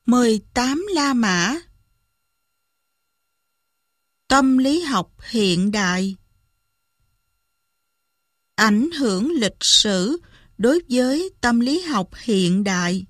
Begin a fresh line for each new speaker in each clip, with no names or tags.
18 La Mã. Tâm lý học hiện đại. Ảnh hưởng lịch sử đối với tâm lý học hiện đại.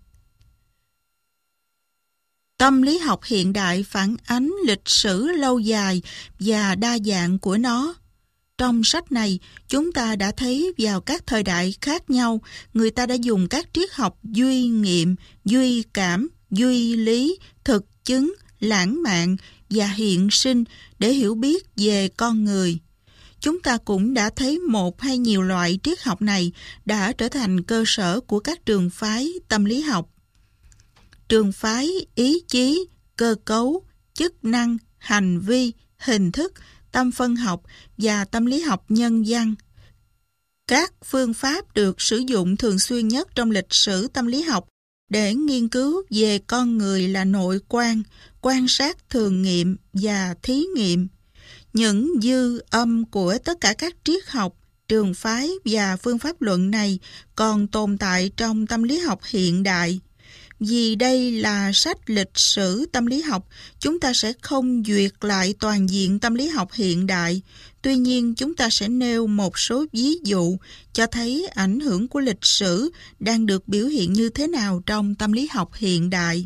Tâm lý học hiện đại phản ánh lịch sử lâu dài và đa dạng của nó. Trong sách này, chúng ta đã thấy vào các thời đại khác nhau, người ta đã dùng các triết học duy nghiệm, duy cảm, duy lý, thực chứng, lãng mạn và hiện sinh để hiểu biết về con người. Chúng ta cũng đã thấy một hay nhiều loại triết học này đã trở thành cơ sở của các trường phái tâm lý học. Trường phái ý chí, cơ cấu, chức năng, hành vi, hình thức, tâm phân học và tâm lý học nhân văn. Các phương pháp được sử dụng thường xuyên nhất trong lịch sử tâm lý học để nghiên cứu về con người là nội quan, quan sát thường nghiệm và thí nghiệm. Những dư âm của tất cả các triết học, trường phái và phương pháp luận này còn tồn tại trong tâm lý học hiện đại. Vì đây là sách lịch sử tâm lý học, chúng ta sẽ không duyệt lại toàn diện tâm lý học hiện đại. Tuy nhiên, chúng ta sẽ nêu một số ví dụ cho thấy ảnh hưởng của lịch sử đang được biểu hiện như thế nào trong tâm lý học hiện đại.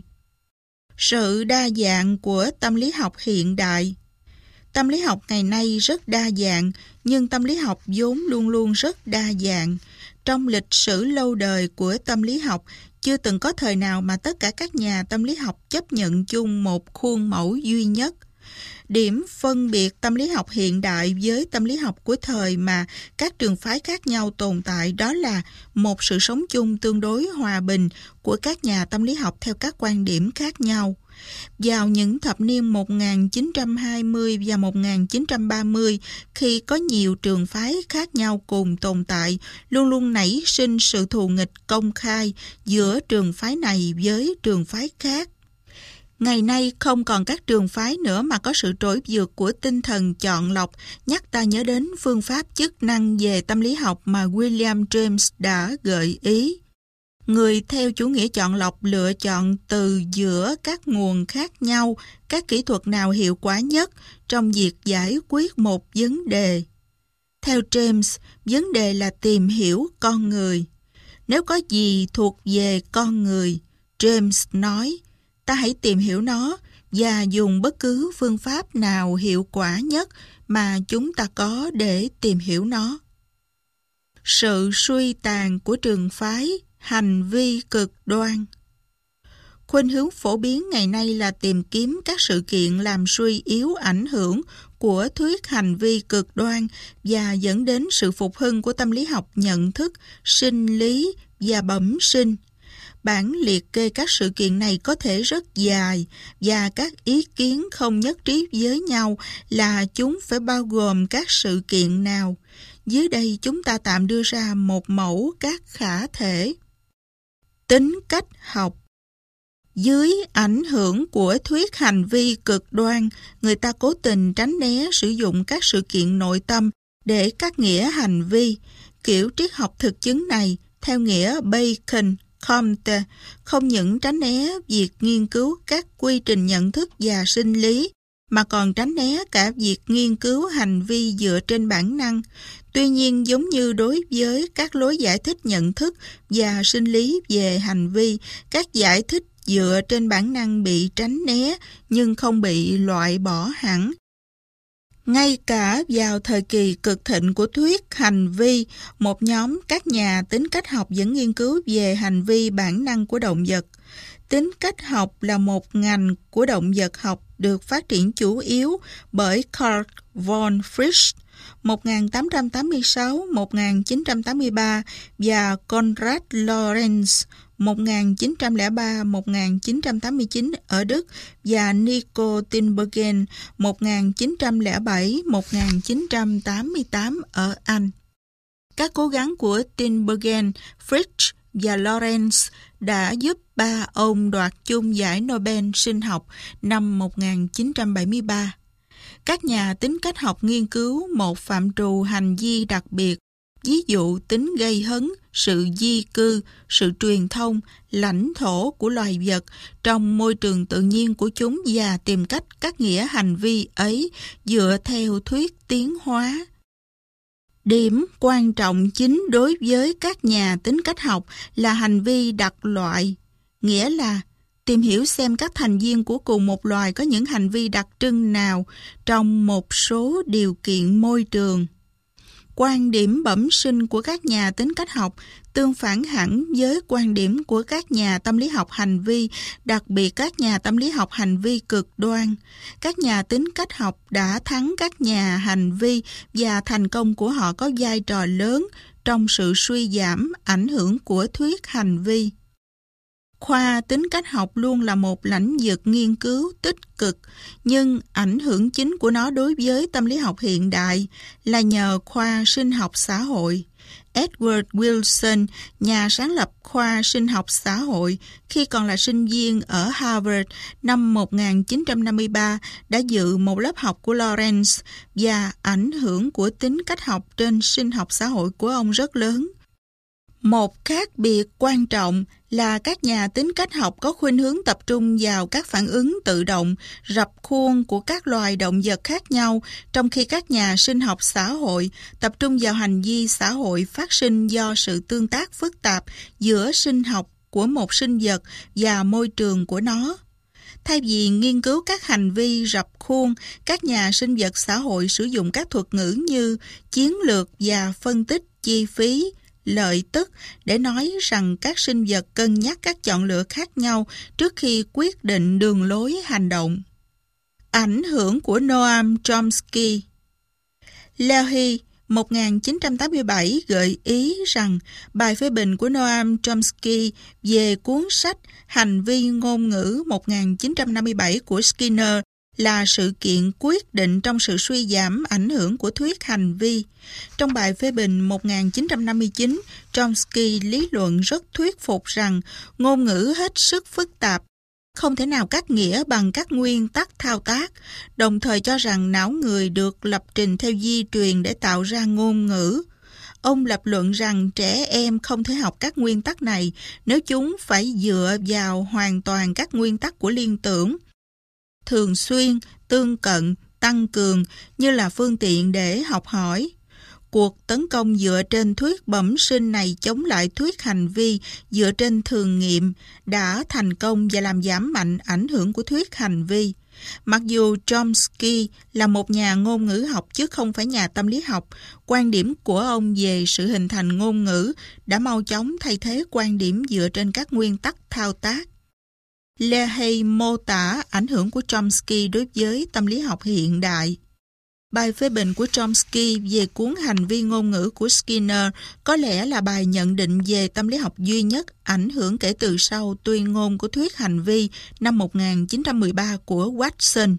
Sự đa dạng của tâm lý học hiện đại. Tâm lý học ngày nay rất đa dạng, nhưng tâm lý học vốn luôn luôn rất đa dạng. Trong lịch sử lâu đời của tâm lý học, chưa từng có thời nào mà tất cả các nhà tâm lý học chấp nhận chung một khuôn mẫu duy nhất. Điểm phân biệt tâm lý học hiện đại với tâm lý học của thời mà các trường phái khác nhau tồn tại đó là một sự sống chung tương đối hòa bình của các nhà tâm lý học theo các quan điểm khác nhau. Vào những thập niên 1920 và 1930, khi có nhiều trường phái khác nhau cùng tồn tại, luôn luôn nảy sinh sự thù nghịch công khai giữa trường phái này với trường phái khác. Ngày nay không còn các trường phái nữa mà có sự trỗi vượt của tinh thần chọn lọc, nhắc ta nhớ đến phương pháp chức năng về tâm lý học mà William James đã gợi ý. Người theo chủ nghĩa chọn lọc lựa chọn từ giữa các nguồn khác nhau các kỹ thuật nào hiệu quả nhất trong việc giải quyết một vấn đề. Theo James, vấn đề là tìm hiểu con người. Nếu có gì thuộc về con người, James nói, ta hãy tìm hiểu nó và dùng bất cứ phương pháp nào hiệu quả nhất mà chúng ta có để tìm hiểu nó. Sự suy tàn của trường phái hành vi cực đoan. Khuynh hướng phổ biến ngày nay là tìm kiếm các sự kiện làm suy yếu ảnh hưởng của thuyết hành vi cực đoan và dẫn đến sự phục hưng của tâm lý học nhận thức, sinh lý và bẩm sinh. Bản liệt kê các sự kiện này có thể rất dài và các ý kiến không nhất trí với nhau là chúng phải bao gồm các sự kiện nào. Dưới đây chúng ta tạm đưa ra một mẫu các khả thể. Tính cách học. Dưới ảnh hưởng của thuyết hành vi cực đoan, người ta cố tình tránh né sử dụng các sự kiện nội tâm để cắt nghĩa hành vi. Kiểu triết học thực chứng này, theo nghĩa Bacon, Comte, không những tránh né việc nghiên cứu các quy trình nhận thức và sinh lý, mà còn tránh né cả việc nghiên cứu hành vi dựa trên bản năng. Tuy nhiên, giống như đối với các lối giải thích nhận thức và sinh lý về hành vi, các giải thích dựa trên bản năng bị tránh né nhưng không bị loại bỏ hẳn. Ngay cả vào thời kỳ cực thịnh của thuyết hành vi, một nhóm các nhà tính cách học vẫn nghiên cứu về hành vi bản năng của động vật. Tính cách học là một ngành của động vật học được phát triển chủ yếu bởi Karl von Frisch 1886-1983 và Konrad Lorenz 1903-1989 ở Đức và Nico Tinbergen 1907-1988 ở Anh. Các cố gắng của Tinbergen, Frisch và Lorenz đã giúp ba ông đoạt chung giải Nobel sinh học năm 1973. Các nhà tính cách học nghiên cứu một phạm trù hành vi đặc biệt ví dụ tính gây hấn, sự di cư, sự truyền thông, lãnh thổ của loài vật trong môi trường tự nhiên của chúng và tìm cách cắt nghĩa hành vi ấy dựa theo thuyết tiến hóa. Điểm quan trọng chính đối với các nhà tính cách học là hành vi đặc loại, nghĩa là tìm hiểu xem các thành viên của cùng một loài có những hành vi đặc trưng nào trong một số điều kiện môi trường. Quan điểm bẩm sinh của các nhà tính cách học tương phản hẳn với quan điểm của các nhà tâm lý học hành vi, đặc biệt các nhà tâm lý học hành vi cực đoan. Các nhà tính cách học đã thắng các nhà hành vi và thành công của họ có vai trò lớn trong sự suy giảm ảnh hưởng của thuyết hành vi. Khoa tính cách học luôn là một lĩnh vực nghiên cứu tích cực, nhưng ảnh hưởng chính của nó đối với tâm lý học hiện đại là nhờ khoa sinh học xã hội. Edward Wilson, nhà sáng lập khoa sinh học xã hội, khi còn là sinh viên ở Harvard năm 1953, đã dự một lớp học của Lawrence và ảnh hưởng của tính cách học trên sinh học xã hội của ông rất lớn. Một khác biệt quan trọng là các nhà tính cách học có khuynh hướng tập trung vào các phản ứng tự động, rập khuôn của các loài động vật khác nhau, trong khi các nhà sinh học xã hội tập trung vào hành vi xã hội phát sinh do sự tương tác phức tạp giữa sinh học của một sinh vật và môi trường của nó. Thay vì nghiên cứu các hành vi rập khuôn, các nhà sinh vật xã hội sử dụng các thuật ngữ như chiến lược và phân tích chi phí, lợi tức để nói rằng các sinh vật cân nhắc các chọn lựa khác nhau trước khi quyết định đường lối hành động. Ảnh hưởng của Noam Chomsky. Leahy 1987 gợi ý rằng bài phê bình của Noam Chomsky về cuốn sách Hành vi ngôn ngữ 1957 của Skinner là sự kiện quyết định trong sự suy giảm ảnh hưởng của thuyết hành vi. Trong bài phê bình 1959, Chomsky lý luận rất thuyết phục rằng ngôn ngữ hết sức phức tạp, không thể nào cắt nghĩa bằng các nguyên tắc thao tác, đồng thời cho rằng não người được lập trình theo di truyền để tạo ra ngôn ngữ. Ông lập luận rằng trẻ em không thể học các nguyên tắc này nếu chúng phải dựa vào hoàn toàn các nguyên tắc của liên tưởng, thường xuyên, tương cận, tăng cường như là phương tiện để học hỏi. Cuộc tấn công dựa trên thuyết bẩm sinh này chống lại thuyết hành vi dựa trên thường nghiệm đã thành công và làm giảm mạnh ảnh hưởng của thuyết hành vi. Mặc dù Chomsky là một nhà ngôn ngữ học chứ không phải nhà tâm lý học, quan điểm của ông về sự hình thành ngôn ngữ đã mau chóng thay thế quan điểm dựa trên các nguyên tắc thao tác. Leahy mô tả ảnh hưởng của Chomsky đối với tâm lý học hiện đại. Bài phê bình của Chomsky về cuốn Hành vi ngôn ngữ của Skinner có lẽ là bài nhận định về tâm lý học duy nhất ảnh hưởng kể từ sau tuyên ngôn của thuyết hành vi năm 1913 của Watson,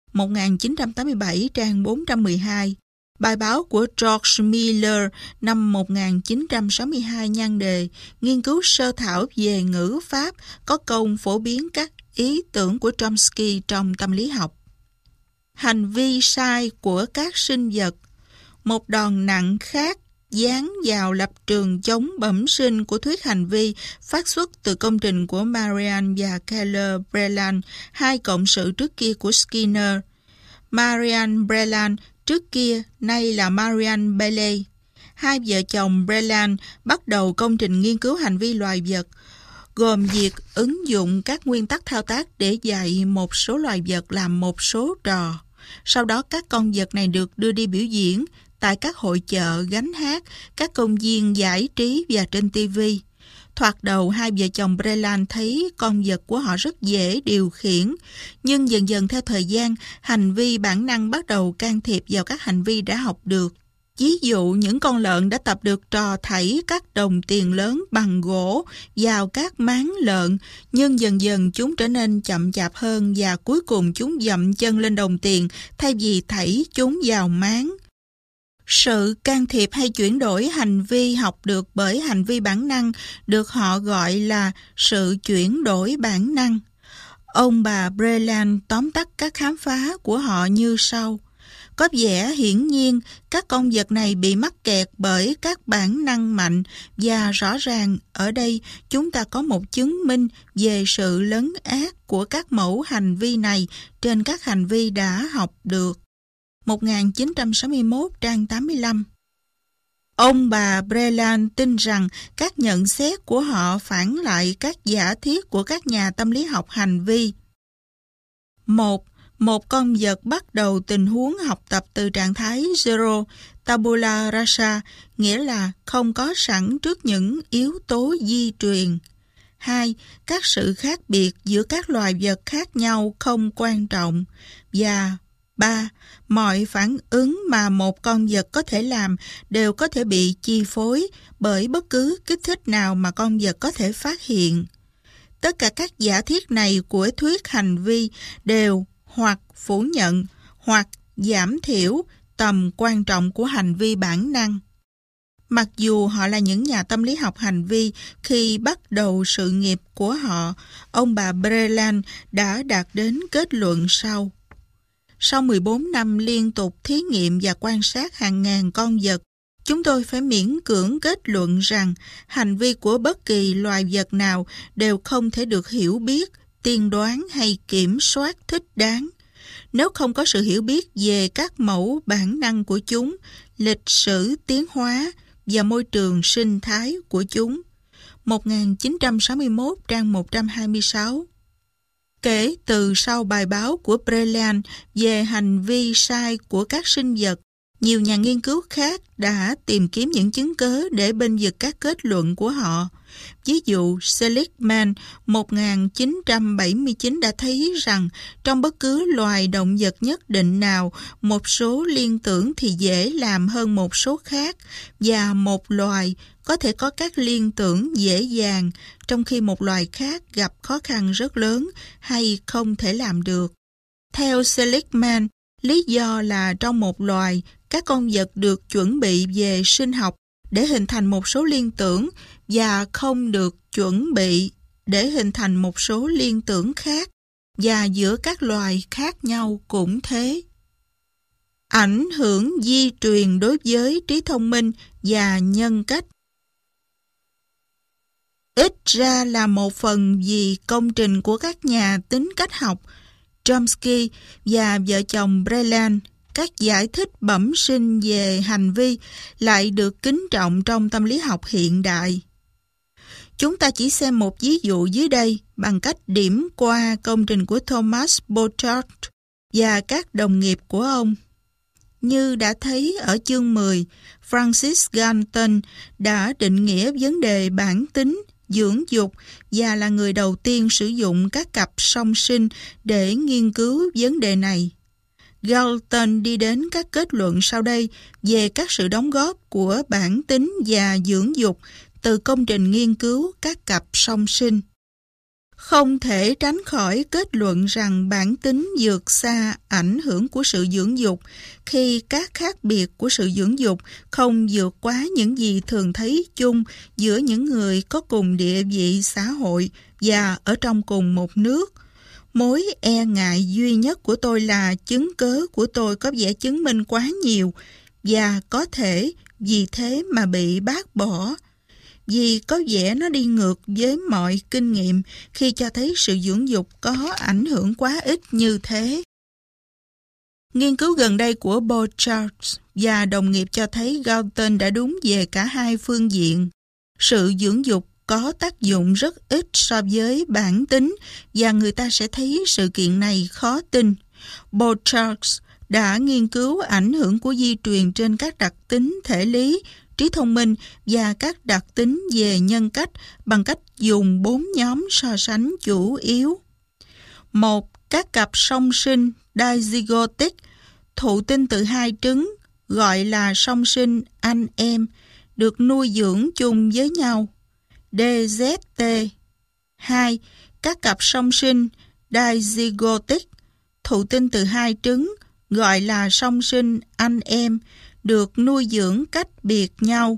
1987 trang 412. Bài báo của George Miller năm 1962 nhan đề nghiên cứu sơ thảo về ngữ pháp có công phổ biến các ý tưởng của Chomsky trong tâm lý học. Hành vi sai của các sinh vật. Một đòn nặng khác dán vào lập trường chống bẩm sinh của thuyết hành vi phát xuất từ công trình của Marian và Keller Breland, hai cộng sự trước kia của Skinner. Marian Breland trước kia, nay là Marian Bailey. Hai vợ chồng Breland bắt đầu công trình nghiên cứu hành vi loài vật, gồm việc ứng dụng các nguyên tắc thao tác để dạy một số loài vật làm một số trò. Sau đó các con vật này được đưa đi biểu diễn tại các hội chợ, gánh hát, các công viên giải trí và trên TV. Thoạt đầu hai vợ chồng Breland thấy con vật của họ rất dễ điều khiển, nhưng dần dần theo thời gian, hành vi bản năng bắt đầu can thiệp vào các hành vi đã học được. Ví dụ, những con lợn đã tập được trò thảy các đồng tiền lớn bằng gỗ vào các máng lợn, nhưng dần dần chúng trở nên chậm chạp hơn và cuối cùng chúng dậm chân lên đồng tiền thay vì thảy chúng vào máng. Sự can thiệp hay chuyển đổi hành vi học được bởi hành vi bản năng được họ gọi là sự chuyển đổi bản năng. Ông bà Breland tóm tắt các khám phá của họ như sau. Có vẻ hiển nhiên các con vật này bị mắc kẹt bởi các bản năng mạnh và rõ ràng ở đây chúng ta có một chứng minh về sự lấn át của các mẫu hành vi này trên các hành vi đã học được. 1961 trang 85. Ông bà Breland tin rằng các nhận xét của họ phản lại các giả thiết của các nhà tâm lý học hành vi. Một con vật bắt đầu tình huống học tập từ trạng thái zero, tabula rasa, nghĩa là không có sẵn trước những yếu tố di truyền. 2. Các sự khác biệt giữa các loài vật khác nhau không quan trọng. Và 3. Mọi phản ứng mà một con vật có thể làm đều có thể bị chi phối bởi bất cứ kích thích nào mà con vật có thể phát hiện. Tất cả các giả thiết này của thuyết hành vi đều hoặc phủ nhận hoặc giảm thiểu tầm quan trọng của hành vi bản năng. Mặc dù họ là những nhà tâm lý học hành vi, khi bắt đầu sự nghiệp của họ, ông bà Breland đã đạt đến kết luận sau. Sau 14 năm liên tục thí nghiệm và quan sát hàng ngàn con vật, chúng tôi phải miễn cưỡng kết luận rằng hành vi của bất kỳ loài vật nào đều không thể được hiểu biết, tiên đoán hay kiểm soát thích đáng. Nếu không có sự hiểu biết về các mẫu bản năng của chúng, lịch sử tiến hóa và môi trường sinh thái của chúng. 1961 trang 126. Kể từ sau bài báo của Breland về hành vi sai của các sinh vật, nhiều nhà nghiên cứu khác đã tìm kiếm những chứng cớ để bênh vực các kết luận của họ. Ví dụ, Seligman 1979 đã thấy rằng trong bất cứ loài động vật nhất định nào, một số liên tưởng thì dễ làm hơn một số khác, và một loài có thể có các liên tưởng dễ dàng, trong khi một loài khác gặp khó khăn rất lớn hay không thể làm được. Theo Seligman, lý do là trong một loài, các con vật được chuẩn bị về sinh học để hình thành một số liên tưởng và không được chuẩn bị để hình thành một số liên tưởng khác, và giữa các loài khác nhau cũng thế. Ảnh hưởng di truyền đối với trí thông minh và nhân cách. Ít ra là một phần vì công trình của các nhà tính cách học Chomsky và vợ chồng Breland, các giải thích bẩm sinh về hành vi lại được kính trọng trong tâm lý học hiện đại. Chúng ta chỉ xem một ví dụ dưới đây bằng cách điểm qua công trình của Thomas Bouchard và các đồng nghiệp của ông. Như đã thấy ở chương 10, Francis Galton đã định nghĩa vấn đề bản tính, dưỡng dục và là người đầu tiên sử dụng các cặp song sinh để nghiên cứu vấn đề này. Galton đi đến các kết luận sau đây về các sự đóng góp của bản tính và dưỡng dục từ công trình nghiên cứu các cặp song sinh. Không thể tránh khỏi kết luận rằng bản tính vượt xa ảnh hưởng của sự dưỡng dục khi các khác biệt của sự dưỡng dục không vượt quá những gì thường thấy chung giữa những người có cùng địa vị xã hội và ở trong cùng một nước. Mối e ngại duy nhất của tôi là chứng cớ của tôi có vẻ chứng minh quá nhiều và có thể vì thế mà bị bác bỏ. Vì có vẻ nó đi ngược với mọi kinh nghiệm khi cho thấy sự dưỡng dục có ảnh hưởng quá ít như thế. Nghiên cứu gần đây của Bouchard và đồng nghiệp cho thấy Galton đã đúng về cả hai phương diện. Sự dưỡng dục có tác dụng rất ít so với bản tính và người ta sẽ thấy sự kiện này khó tin. Bouchard đã nghiên cứu ảnh hưởng của di truyền trên các đặc tính thể lý, trí thông minh và các đặc tính về nhân cách bằng cách dùng 4 nhóm so sánh chủ yếu. 1. Các cặp song sinh dizygotic thụ tinh từ 2 trứng gọi là song sinh anh em được nuôi dưỡng chung với nhau. DZT. 2. Các cặp song sinh dizygotic thụ tinh từ 2 trứng gọi là song sinh anh em được nuôi dưỡng cách biệt nhau.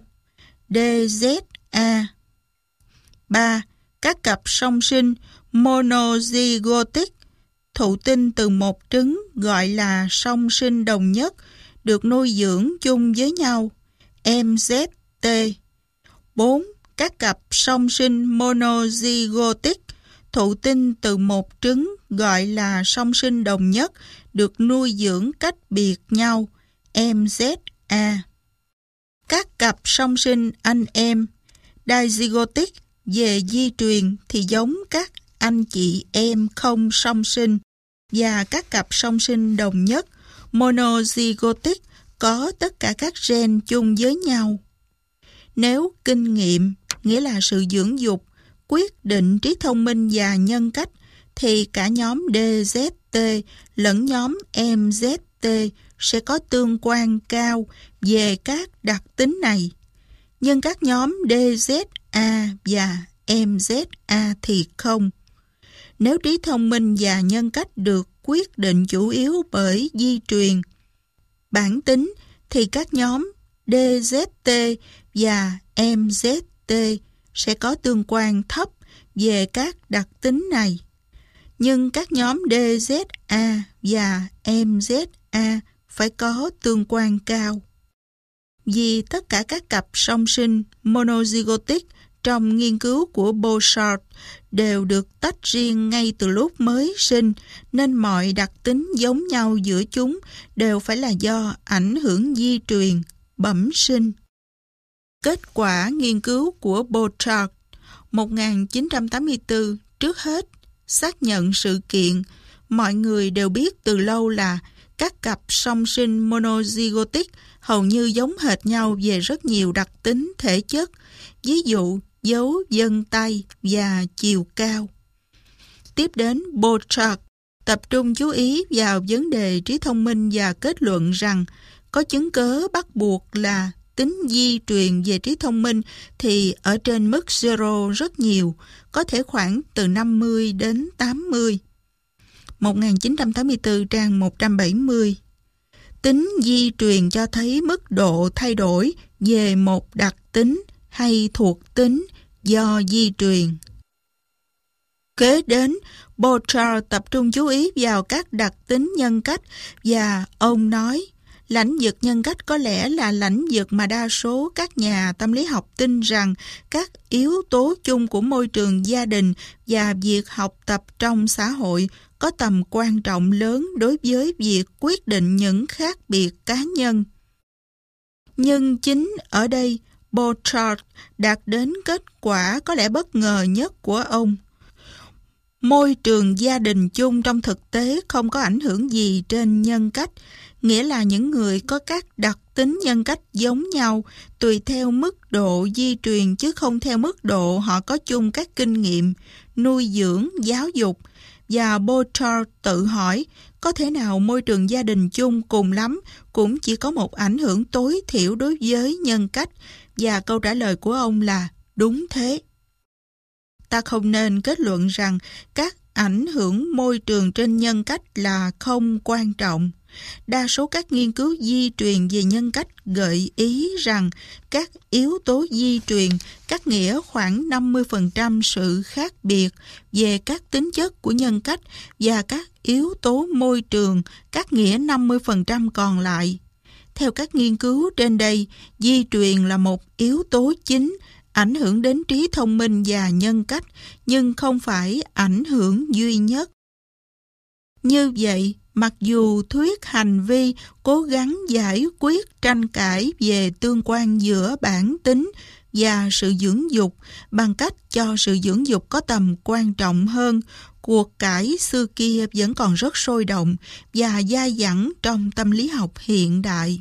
DZA. 3. Các cặp song sinh monozygotic thụ tinh từ một trứng gọi là song sinh đồng nhất được nuôi dưỡng chung với nhau, MZT. 4. Các cặp song sinh monozygotic thụ tinh từ một trứng gọi là song sinh đồng nhất được nuôi dưỡng cách biệt nhau, MZA. Các cặp song sinh anh em dizygotic về di truyền thì giống các anh chị em không song sinh, và các cặp song sinh đồng nhất monozygotic có tất cả các gen chung với nhau. Nếu kinh nghiệm, nghĩa là sự dưỡng dục, quyết định trí thông minh và nhân cách, thì cả nhóm DZT lẫn nhóm MZT sẽ có tương quan cao về các đặc tính này. Nhưng các nhóm DZA và MZA thì không. Nếu trí thông minh và nhân cách được quyết định chủ yếu bởi di truyền, bản tính, thì các nhóm DZT và MZT sẽ có tương quan thấp về các đặc tính này. Nhưng các nhóm DZA và MZA phải có tương quan cao. Vì tất cả các cặp song sinh monozygotic trong nghiên cứu của Bouchard đều được tách riêng ngay từ lúc mới sinh, nên mọi đặc tính giống nhau giữa chúng đều phải là do ảnh hưởng di truyền, bẩm sinh. Kết quả nghiên cứu của Bouchard 1984 trước hết xác nhận sự kiện mọi người đều biết từ lâu là các cặp song sinh monozygotic hầu như giống hệt nhau về rất nhiều đặc tính thể chất, ví dụ dấu vân tay và chiều cao. Tiếp đến, Bouchard tập trung chú ý vào vấn đề trí thông minh và kết luận rằng có chứng cớ bắt buộc là tính di truyền về trí thông minh thì ở trên mức zero rất nhiều, có thể khoảng từ 50 đến 80. 1984 trang 170. Tính di truyền cho thấy mức độ thay đổi về một đặc tính hay thuộc tính do di truyền. Kế đến, Bouchard tập trung chú ý vào các đặc tính nhân cách và ông nói lãnh vực nhân cách có lẽ là lãnh vực mà đa số các nhà tâm lý học tin rằng các yếu tố chung của môi trường gia đình và việc học tập trong xã hội có tầm quan trọng lớn đối với việc quyết định những khác biệt cá nhân. Nhưng chính ở đây, Bouchard đạt đến kết quả có lẽ bất ngờ nhất của ông. Môi trường gia đình chung trong thực tế không có ảnh hưởng gì trên nhân cách, nghĩa là những người có các đặc tính nhân cách giống nhau tùy theo mức độ di truyền chứ không theo mức độ họ có chung các kinh nghiệm, nuôi dưỡng, giáo dục. Và Bouchard tự hỏi, có thể nào môi trường gia đình chung cùng lắm cũng chỉ có một ảnh hưởng tối thiểu đối với nhân cách? Và câu trả lời của ông là đúng thế. Ta không nên kết luận rằng các ảnh hưởng môi trường trên nhân cách là không quan trọng. Đa số các nghiên cứu di truyền về nhân cách gợi ý rằng các yếu tố di truyền cắt nghĩa khoảng 50% sự khác biệt về các tính chất của nhân cách và các yếu tố môi trường cắt nghĩa 50% còn lại. Theo các nghiên cứu trên đây, di truyền là một yếu tố chính ảnh hưởng đến trí thông minh và nhân cách, nhưng không phải ảnh hưởng duy nhất. Như vậy, mặc dù thuyết hành vi cố gắng giải quyết tranh cãi về tương quan giữa bản tính và sự dưỡng dục bằng cách cho sự dưỡng dục có tầm quan trọng hơn, cuộc cãi xưa kia vẫn còn rất sôi động và dai dẳng trong tâm lý học hiện đại.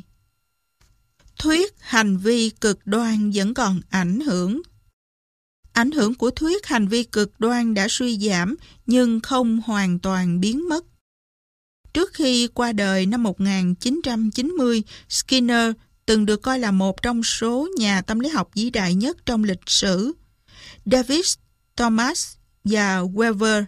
Thuyết hành vi cực đoan vẫn còn ảnh hưởng. Ảnh hưởng của thuyết hành vi cực đoan đã suy giảm nhưng không hoàn toàn biến mất. Trước khi qua đời năm 1990, Skinner từng được coi là một trong số nhà tâm lý học vĩ đại nhất trong lịch sử. David Thomas và Weber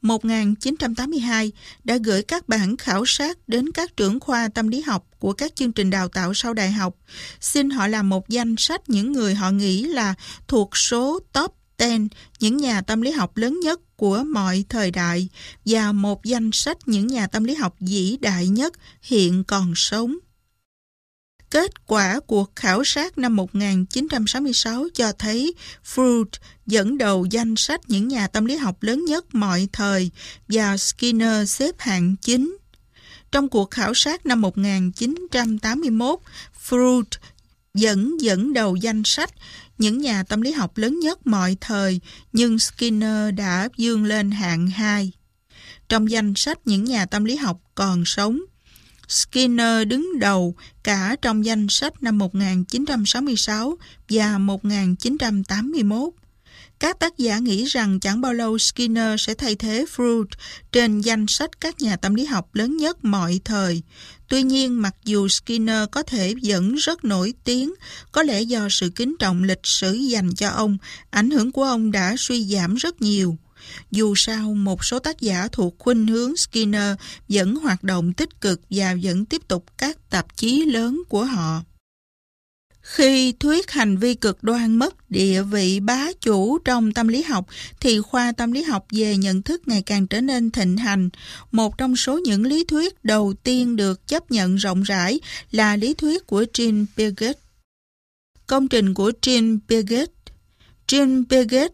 1982 đã gửi các bản khảo sát đến các trưởng khoa tâm lý học của các chương trình đào tạo sau đại học, xin họ làm một danh sách những người họ nghĩ là thuộc số top 10 những nhà tâm lý học lớn nhất của mọi thời đại và một danh sách những nhà tâm lý học vĩ đại nhất hiện còn sống. Kết quả cuộc khảo sát năm 1966 cho thấy Freud dẫn đầu danh sách những nhà tâm lý học lớn nhất mọi thời và Skinner xếp hạng 9. Trong cuộc khảo sát năm 1981, Freud dẫn đầu danh sách những nhà tâm lý học lớn nhất mọi thời, nhưng Skinner đã vươn lên hạng 2. Trong danh sách những nhà tâm lý học còn sống, Skinner đứng đầu cả trong danh sách năm 1966 và 1981. Các tác giả nghĩ rằng chẳng bao lâu Skinner sẽ thay thế Freud trên danh sách các nhà tâm lý học lớn nhất mọi thời. Tuy nhiên, mặc dù Skinner có thể vẫn rất nổi tiếng, có lẽ do sự kính trọng lịch sử dành cho ông, ảnh hưởng của ông đã suy giảm rất nhiều. Dù sao, một số tác giả thuộc khuynh hướng Skinner vẫn hoạt động tích cực và vẫn tiếp tục các tạp chí lớn của họ. Khi thuyết hành vi cực đoan mất địa vị bá chủ trong tâm lý học, thì khoa tâm lý học về nhận thức ngày càng trở nên thịnh hành. Một trong số những lý thuyết đầu tiên được chấp nhận rộng rãi là lý thuyết của Jean Piaget. Công trình của Jean Piaget. Jean Piaget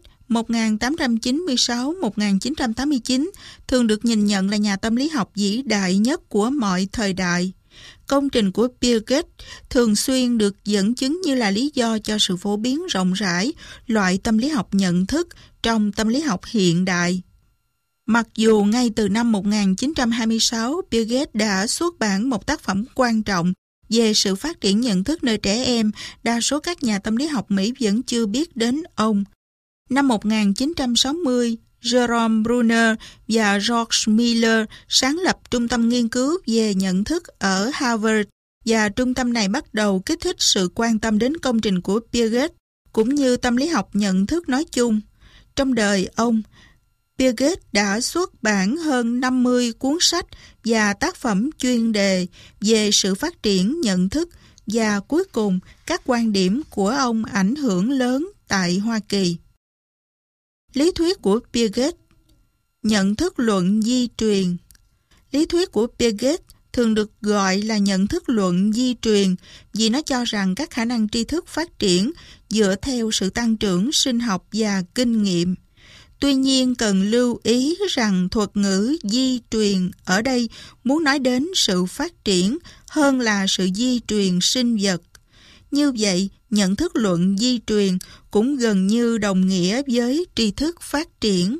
1896-1989 thường được nhìn nhận là nhà tâm lý học vĩ đại nhất của mọi thời đại. Công trình của Piaget thường xuyên được dẫn chứng như là lý do cho sự phổ biến rộng rãi loại tâm lý học nhận thức trong tâm lý học hiện đại. Mặc dù ngay từ năm 1926, Piaget đã xuất bản một tác phẩm quan trọng về sự phát triển nhận thức nơi trẻ em, đa số các nhà tâm lý học Mỹ vẫn chưa biết đến ông. Năm 1960, Jerome Bruner và George Miller sáng lập Trung tâm nghiên cứu về nhận thức ở Harvard, và trung tâm này bắt đầu kích thích sự quan tâm đến công trình của Piaget, cũng như tâm lý học nhận thức nói chung. Trong đời ông, Piaget đã xuất bản hơn 50 cuốn sách và tác phẩm chuyên đề về sự phát triển nhận thức, và cuối cùng các quan điểm của ông ảnh hưởng lớn tại Hoa Kỳ. Lý thuyết của Piaget. Nhận thức luận di truyền. Lý thuyết của Piaget thường được gọi là nhận thức luận di truyền vì nó cho rằng các khả năng tri thức phát triển dựa theo sự tăng trưởng sinh học và kinh nghiệm. Tuy nhiên, cần lưu ý rằng thuật ngữ di truyền ở đây muốn nói đến sự phát triển hơn là sự di truyền sinh vật. Như vậy, nhận thức luận di truyền cũng gần như đồng nghĩa với tri thức phát triển.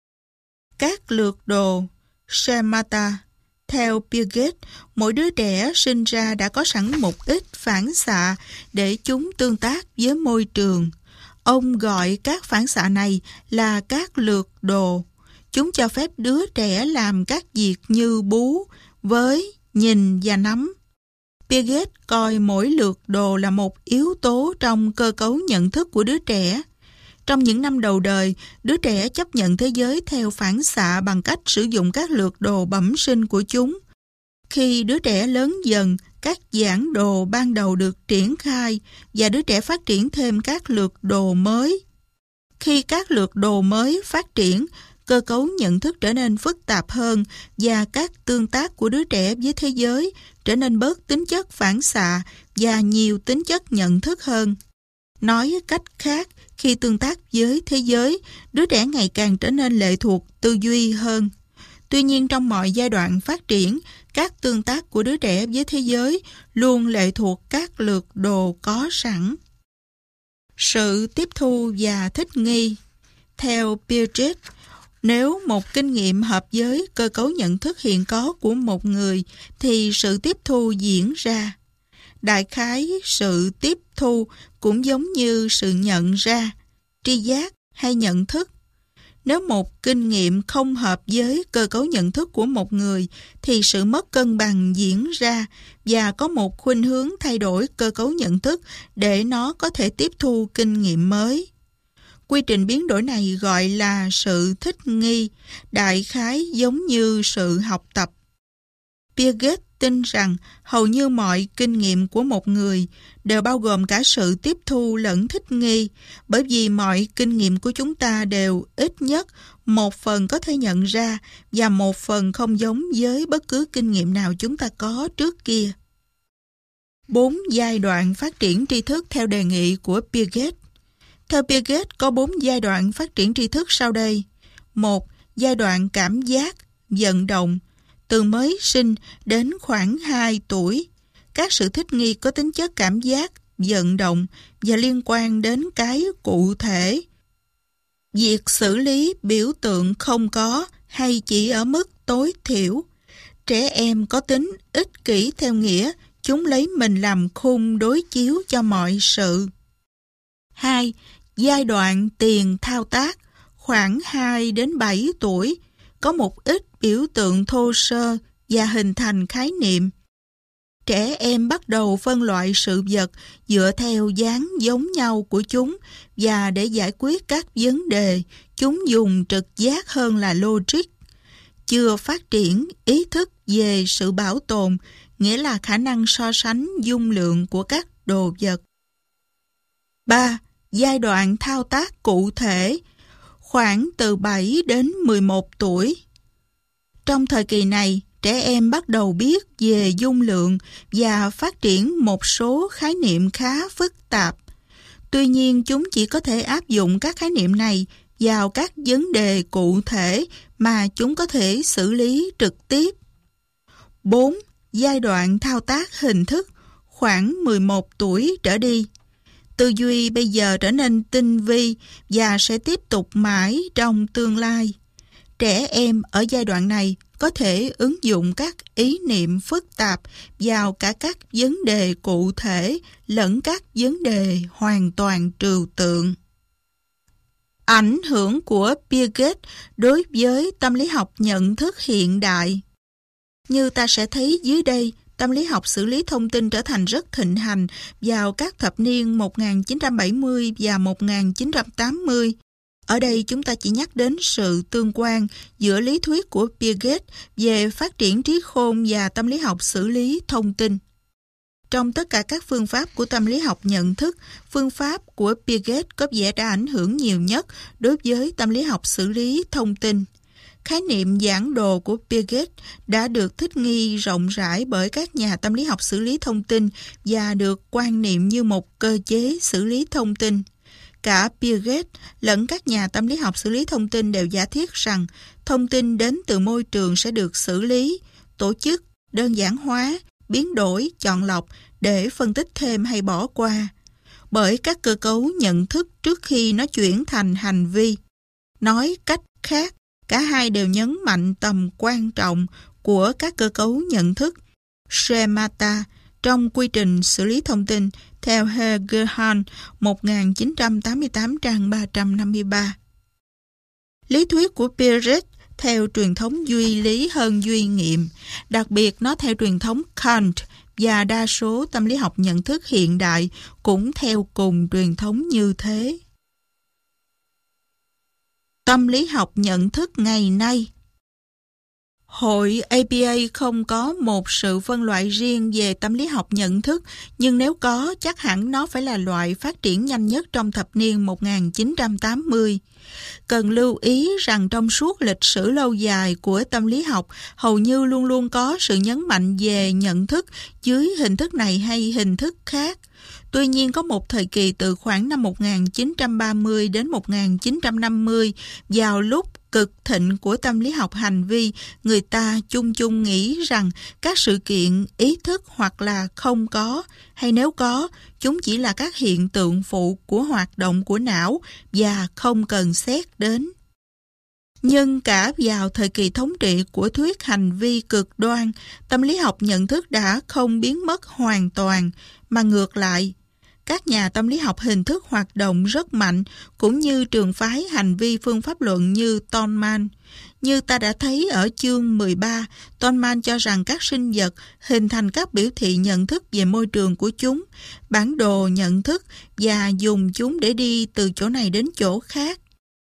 Các lược đồ, schemata. Theo Piaget, mỗi đứa trẻ sinh ra đã có sẵn một ít phản xạ để chúng tương tác với môi trường. Ông gọi các phản xạ này là các lược đồ. Chúng cho phép đứa trẻ làm các việc như bú, với, nhìn và nắm. Piaget coi mỗi lược đồ là một yếu tố trong cơ cấu nhận thức của đứa trẻ. Trong những năm đầu đời, đứa trẻ chấp nhận thế giới theo phản xạ bằng cách sử dụng các lược đồ bẩm sinh của chúng. Khi đứa trẻ lớn dần, các giảng đồ ban đầu được triển khai và đứa trẻ phát triển thêm các lược đồ mới. Khi các lược đồ mới phát triển, cơ cấu nhận thức trở nên phức tạp hơn và các tương tác của đứa trẻ với thế giới trở nên bớt tính chất phản xạ và nhiều tính chất nhận thức hơn. Nói cách khác, khi tương tác với thế giới, đứa trẻ ngày càng trở nên lệ thuộc tư duy hơn. Tuy nhiên, trong mọi giai đoạn phát triển, các tương tác của đứa trẻ với thế giới luôn lệ thuộc các lược đồ có sẵn. Sự tiếp thu và thích nghi. Theo Piaget, nếu một kinh nghiệm hợp với cơ cấu nhận thức hiện có của một người, thì sự tiếp thu diễn ra. Đại khái, sự tiếp thu cũng giống như sự nhận ra, tri giác hay nhận thức. Nếu một kinh nghiệm không hợp với cơ cấu nhận thức của một người, thì sự mất cân bằng diễn ra và có một khuynh hướng thay đổi cơ cấu nhận thức để nó có thể tiếp thu kinh nghiệm mới. Quy trình biến đổi này gọi là sự thích nghi, đại khái giống như sự học tập. Piaget tin rằng hầu như mọi kinh nghiệm của một người đều bao gồm cả sự tiếp thu lẫn thích nghi, bởi vì mọi kinh nghiệm của chúng ta đều ít nhất một phần có thể nhận ra và một phần không giống với bất cứ kinh nghiệm nào chúng ta có trước kia. 4 giai đoạn phát triển tri thức theo đề nghị của Piaget. Theo Piaget, có 4 giai đoạn phát triển tri thức sau đây. 1. Giai đoạn cảm giác, vận động, từ mới sinh đến khoảng 2 tuổi. Các sự thích nghi có tính chất cảm giác, vận động và liên quan đến cái cụ thể. Việc xử lý biểu tượng không có hay chỉ ở mức tối thiểu. Trẻ em có tính ích kỷ theo nghĩa chúng lấy mình làm khung đối chiếu cho mọi sự. 2. Giai đoạn tiền thao tác, khoảng 2 đến 7 tuổi, có một ít biểu tượng thô sơ và hình thành khái niệm. Trẻ em bắt đầu phân loại sự vật dựa theo dáng giống nhau của chúng và để giải quyết các vấn đề, chúng dùng trực giác hơn là logic. Chưa phát triển ý thức về sự bảo tồn, nghĩa là khả năng so sánh dung lượng của các đồ vật. 3. Giai đoạn thao tác cụ thể, khoảng từ 7 đến 11 tuổi. Trong thời kỳ này, trẻ em bắt đầu biết về dung lượng và phát triển một số khái niệm khá phức tạp. Tuy nhiên, chúng chỉ có thể áp dụng các khái niệm này vào các vấn đề cụ thể mà chúng có thể xử lý trực tiếp. 4. Giai đoạn thao tác hình thức, khoảng 11 tuổi trở đi. Tư duy bây giờ trở nên tinh vi và sẽ tiếp tục mãi trong tương lai. Trẻ em ở giai đoạn này có thể ứng dụng các ý niệm phức tạp vào cả các vấn đề cụ thể lẫn các vấn đề hoàn toàn trừu tượng. Ảnh hưởng của Piaget đối với tâm lý học nhận thức hiện đại. Như ta sẽ thấy dưới đây, tâm lý học xử lý thông tin trở thành rất thịnh hành vào các thập niên 1970 và 1980. Ở đây chúng ta chỉ nhắc đến sự tương quan giữa lý thuyết của Piaget về phát triển trí khôn và tâm lý học xử lý thông tin. Trong tất cả các phương pháp của tâm lý học nhận thức, phương pháp của Piaget có vẻ đã ảnh hưởng nhiều nhất đối với tâm lý học xử lý thông tin. Khái niệm giảng đồ của Piaget đã được thích nghi rộng rãi bởi các nhà tâm lý học xử lý thông tin và được quan niệm như một cơ chế xử lý thông tin. Cả Piaget lẫn các nhà tâm lý học xử lý thông tin đều giả thiết rằng thông tin đến từ môi trường sẽ được xử lý, tổ chức, đơn giản hóa, biến đổi, chọn lọc để phân tích thêm hay bỏ qua bởi các cơ cấu nhận thức trước khi nó chuyển thành hành vi. Nói cách khác, cả hai đều nhấn mạnh tầm quan trọng của các cơ cấu nhận thức, schemata, trong quy trình xử lý thông tin theo Hegelhan 1988 trang 353. Lý thuyết của Piaget theo truyền thống duy lý hơn duy nghiệm, đặc biệt nó theo truyền thống Kant và đa số tâm lý học nhận thức hiện đại cũng theo cùng truyền thống như thế. Tâm lý học nhận thức ngày nay. Hội APA không có một sự phân loại riêng về tâm lý học nhận thức, nhưng nếu có, chắc hẳn nó phải là loại phát triển nhanh nhất trong thập niên 1980. Cần lưu ý rằng trong suốt lịch sử lâu dài của tâm lý học, hầu như luôn luôn có sự nhấn mạnh về nhận thức dưới hình thức này hay hình thức khác. Tuy nhiên, có một thời kỳ từ khoảng năm 1930 đến 1950, vào lúc cực thịnh của tâm lý học hành vi, người ta chung chung nghĩ rằng các sự kiện ý thức hoặc là không có, hay nếu có, chúng chỉ là các hiện tượng phụ của hoạt động của não và không cần xét đến. Nhưng cả vào thời kỳ thống trị của thuyết hành vi cực đoan, tâm lý học nhận thức đã không biến mất hoàn toàn, mà ngược lại, các nhà tâm lý học hình thức hoạt động rất mạnh, cũng như trường phái hành vi phương pháp luận như Tolman. Như ta đã thấy ở chương 13, Tolman cho rằng các sinh vật hình thành các biểu thị nhận thức về môi trường của chúng, bản đồ nhận thức và dùng chúng để đi từ chỗ này đến chỗ khác.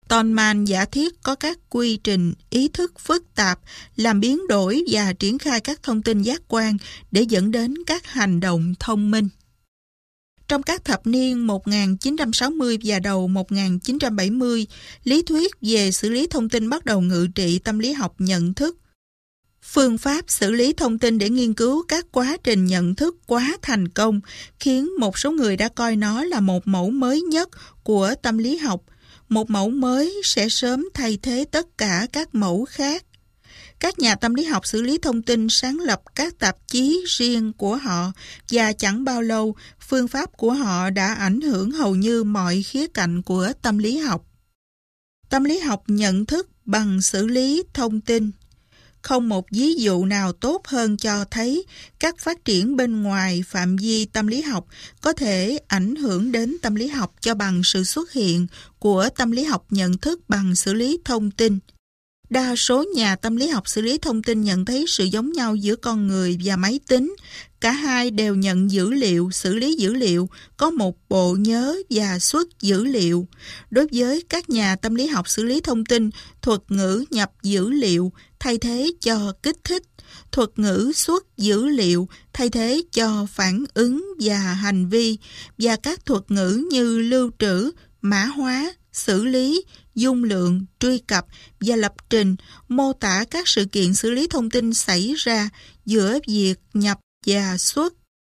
Tolman giả thiết có các quy trình ý thức phức tạp làm biến đổi và triển khai các thông tin giác quan để dẫn đến các hành động thông minh. Trong các thập niên 1960 và đầu 1970, lý thuyết về xử lý thông tin bắt đầu ngự trị tâm lý học nhận thức. Phương pháp xử lý thông tin để nghiên cứu các quá trình nhận thức quá thành công, khiến một số người đã coi nó là một mẫu mới nhất của tâm lý học. Một mẫu mới sẽ sớm thay thế tất cả các mẫu khác. Các nhà tâm lý học xử lý thông tin sáng lập các tạp chí riêng của họ và chẳng bao lâu, phương pháp của họ đã ảnh hưởng hầu như mọi khía cạnh của tâm lý học. Tâm lý học nhận thức bằng xử lý thông tin. Không một ví dụ nào tốt hơn cho thấy các phát triển bên ngoài phạm vi tâm lý học có thể ảnh hưởng đến tâm lý học cho bằng sự xuất hiện của tâm lý học nhận thức bằng xử lý thông tin. Đa số nhà tâm lý học xử lý thông tin nhận thấy sự giống nhau giữa con người và máy tính. Cả hai đều nhận dữ liệu, xử lý dữ liệu, có một bộ nhớ và xuất dữ liệu. Đối với các nhà tâm lý học xử lý thông tin, thuật ngữ nhập dữ liệu thay thế cho kích thích, thuật ngữ xuất dữ liệu thay thế cho phản ứng và hành vi, và các thuật ngữ như lưu trữ, mã hóa, xử lý, dung lượng, truy cập và lập trình mô tả các sự kiện xử lý thông tin xảy ra giữa việc nhập và xuất.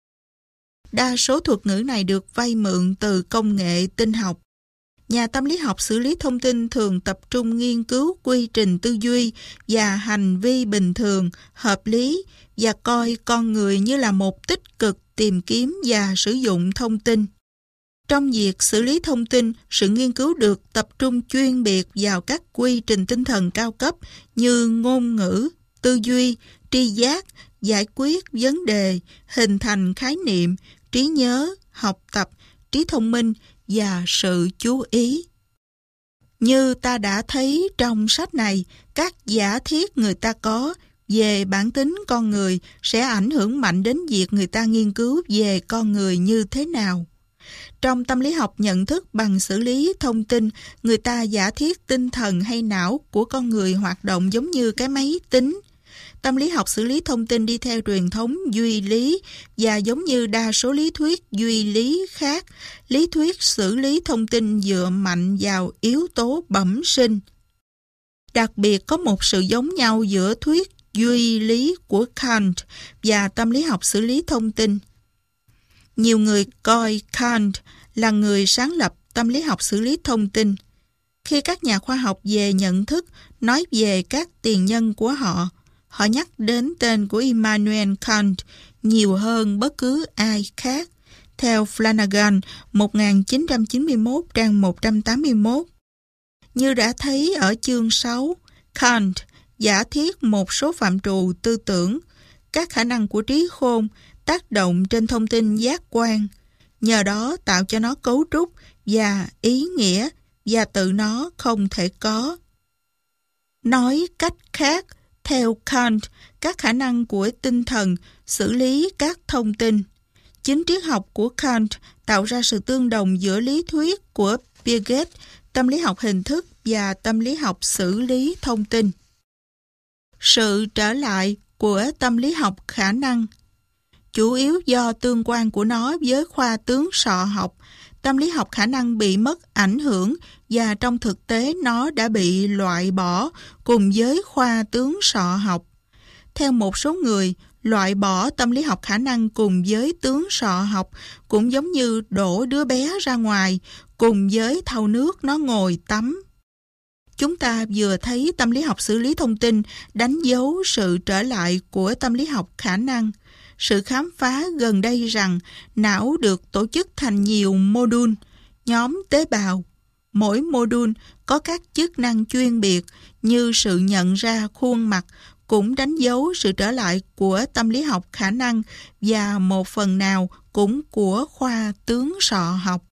Đa số thuật ngữ này được vay mượn từ công nghệ tin học. Nhà tâm lý học xử lý thông tin thường tập trung nghiên cứu quy trình tư duy và hành vi bình thường, hợp lý và coi con người như là một tích cực tìm kiếm và sử dụng thông tin. Trong việc xử lý thông tin, sự nghiên cứu được tập trung chuyên biệt vào các quy trình tinh thần cao cấp như ngôn ngữ, tư duy, tri giác, giải quyết vấn đề, hình thành khái niệm, trí nhớ, học tập, trí thông minh và sự chú ý. Như ta đã thấy trong sách này, các giả thiết người ta có về bản tính con người sẽ ảnh hưởng mạnh đến việc người ta nghiên cứu về con người như thế nào. Trong tâm lý học nhận thức bằng xử lý thông tin, người ta giả thiết tinh thần hay não của con người hoạt động giống như cái máy tính. Tâm lý học xử lý thông tin đi theo truyền thống duy lý và giống như đa số lý thuyết duy lý khác, lý thuyết xử lý thông tin dựa mạnh vào yếu tố bẩm sinh. Đặc biệt có một sự giống nhau giữa thuyết duy lý của Kant và tâm lý học xử lý thông tin. Nhiều người coi Kant là người sáng lập tâm lý học xử lý thông tin. Khi các nhà khoa học về nhận thức nói về các tiền nhân của họ, họ nhắc đến tên của Immanuel Kant nhiều hơn bất cứ ai khác. Theo Flanagan, 1991 trang 181. Như đã thấy ở chương 6, Kant giả thiết một số phạm trù tư tưởng, các khả năng của trí khôn tác động trên thông tin giác quan, nhờ đó tạo cho nó cấu trúc và ý nghĩa và tự nó không thể có. Nói cách khác, theo Kant, các khả năng của tinh thần xử lý các thông tin. Chính triết học của Kant tạo ra sự tương đồng giữa lý thuyết của Piaget, tâm lý học hình thức và tâm lý học xử lý thông tin. Sự trở lại của tâm lý học khả năng chủ yếu do tương quan của nó với khoa tướng sọ học, tâm lý học khả năng bị mất ảnh hưởng và trong thực tế nó đã bị loại bỏ cùng với khoa tướng sọ học. Theo một số người, loại bỏ tâm lý học khả năng cùng với tướng sọ học cũng giống như đổ đứa bé ra ngoài cùng với thau nước nó ngồi tắm. Chúng ta vừa thấy tâm lý học xử lý thông tin đánh dấu sự trở lại của tâm lý học khả năng. Sự khám phá gần đây rằng não được tổ chức thành nhiều mô-đun, nhóm tế bào. Mỗi mô-đun có các chức năng chuyên biệt như sự nhận ra khuôn mặt cũng đánh dấu sự trở lại của tâm lý học khả năng và một phần nào cũng của khoa tướng sọ học.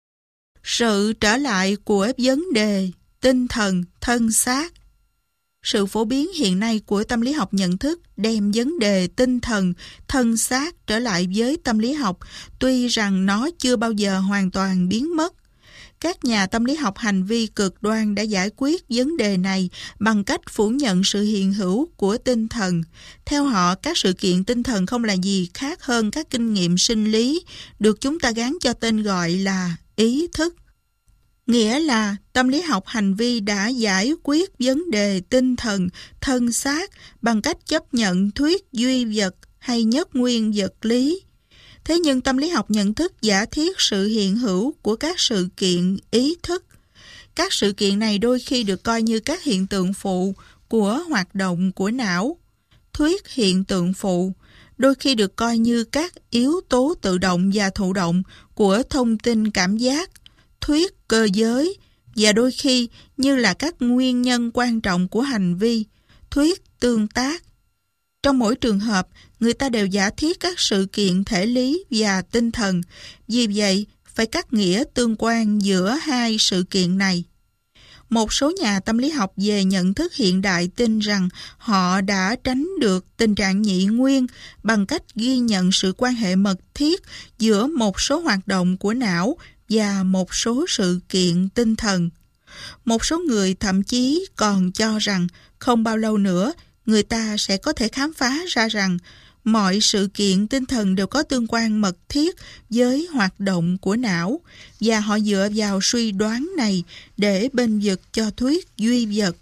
Sự trở lại của vấn đề tinh thần, thân xác. Sự phổ biến hiện nay của tâm lý học nhận thức đem vấn đề tinh thần, thân xác trở lại với tâm lý học, tuy rằng nó chưa bao giờ hoàn toàn biến mất. Các nhà tâm lý học hành vi cực đoan đã giải quyết vấn đề này bằng cách phủ nhận sự hiện hữu của tinh thần. Theo họ, các sự kiện tinh thần không là gì khác hơn các kinh nghiệm sinh lý, được chúng ta gán cho tên gọi là ý thức. Nghĩa là tâm lý học hành vi đã giải quyết vấn đề tinh thần, thân xác bằng cách chấp nhận thuyết duy vật hay nhất nguyên vật lý. Thế nhưng tâm lý học nhận thức giả thiết sự hiện hữu của các sự kiện ý thức. Các sự kiện này đôi khi được coi như các hiện tượng phụ của hoạt động của não. Thuyết hiện tượng phụ đôi khi được coi như các yếu tố tự động và thụ động của thông tin cảm giác, thuyết cơ giới, và đôi khi như là các nguyên nhân quan trọng của hành vi, thuyết tương tác. Trong mỗi trường hợp, người ta đều giả thiết các sự kiện thể lý và tinh thần, vì vậy phải cắt nghĩa tương quan giữa hai sự kiện này. Một số nhà tâm lý học về nhận thức hiện đại tin rằng họ đã tránh được tình trạng nhị nguyên bằng cách ghi nhận sự quan hệ mật thiết giữa một số hoạt động của não và một số sự kiện tinh thần. Một số người thậm chí còn cho rằng không bao lâu nữa, người ta sẽ có thể khám phá ra rằng mọi sự kiện tinh thần đều có tương quan mật thiết với hoạt động của não, và họ dựa vào suy đoán này để bênh vực cho thuyết duy vật.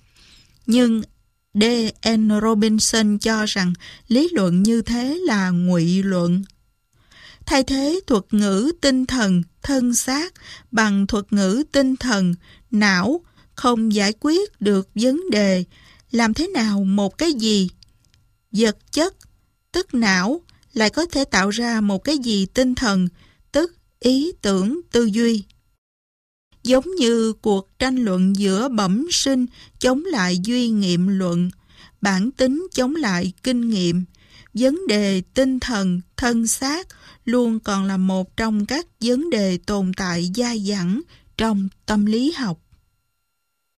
Nhưng D.N. Robinson cho rằng lý luận như thế là ngụy luận. Thay thế thuật ngữ tinh thần, thân xác bằng thuật ngữ tinh thần, não không giải quyết được vấn đề làm thế nào một cái gì vật chất, tức não, lại có thể tạo ra một cái gì tinh thần, tức ý tưởng tư duy. Giống như cuộc tranh luận giữa bẩm sinh chống lại duy nghiệm luận, bản tính chống lại kinh nghiệm, vấn đề tinh thần, thân xác luôn còn là một trong các vấn đề tồn tại dai dẳng trong tâm lý học.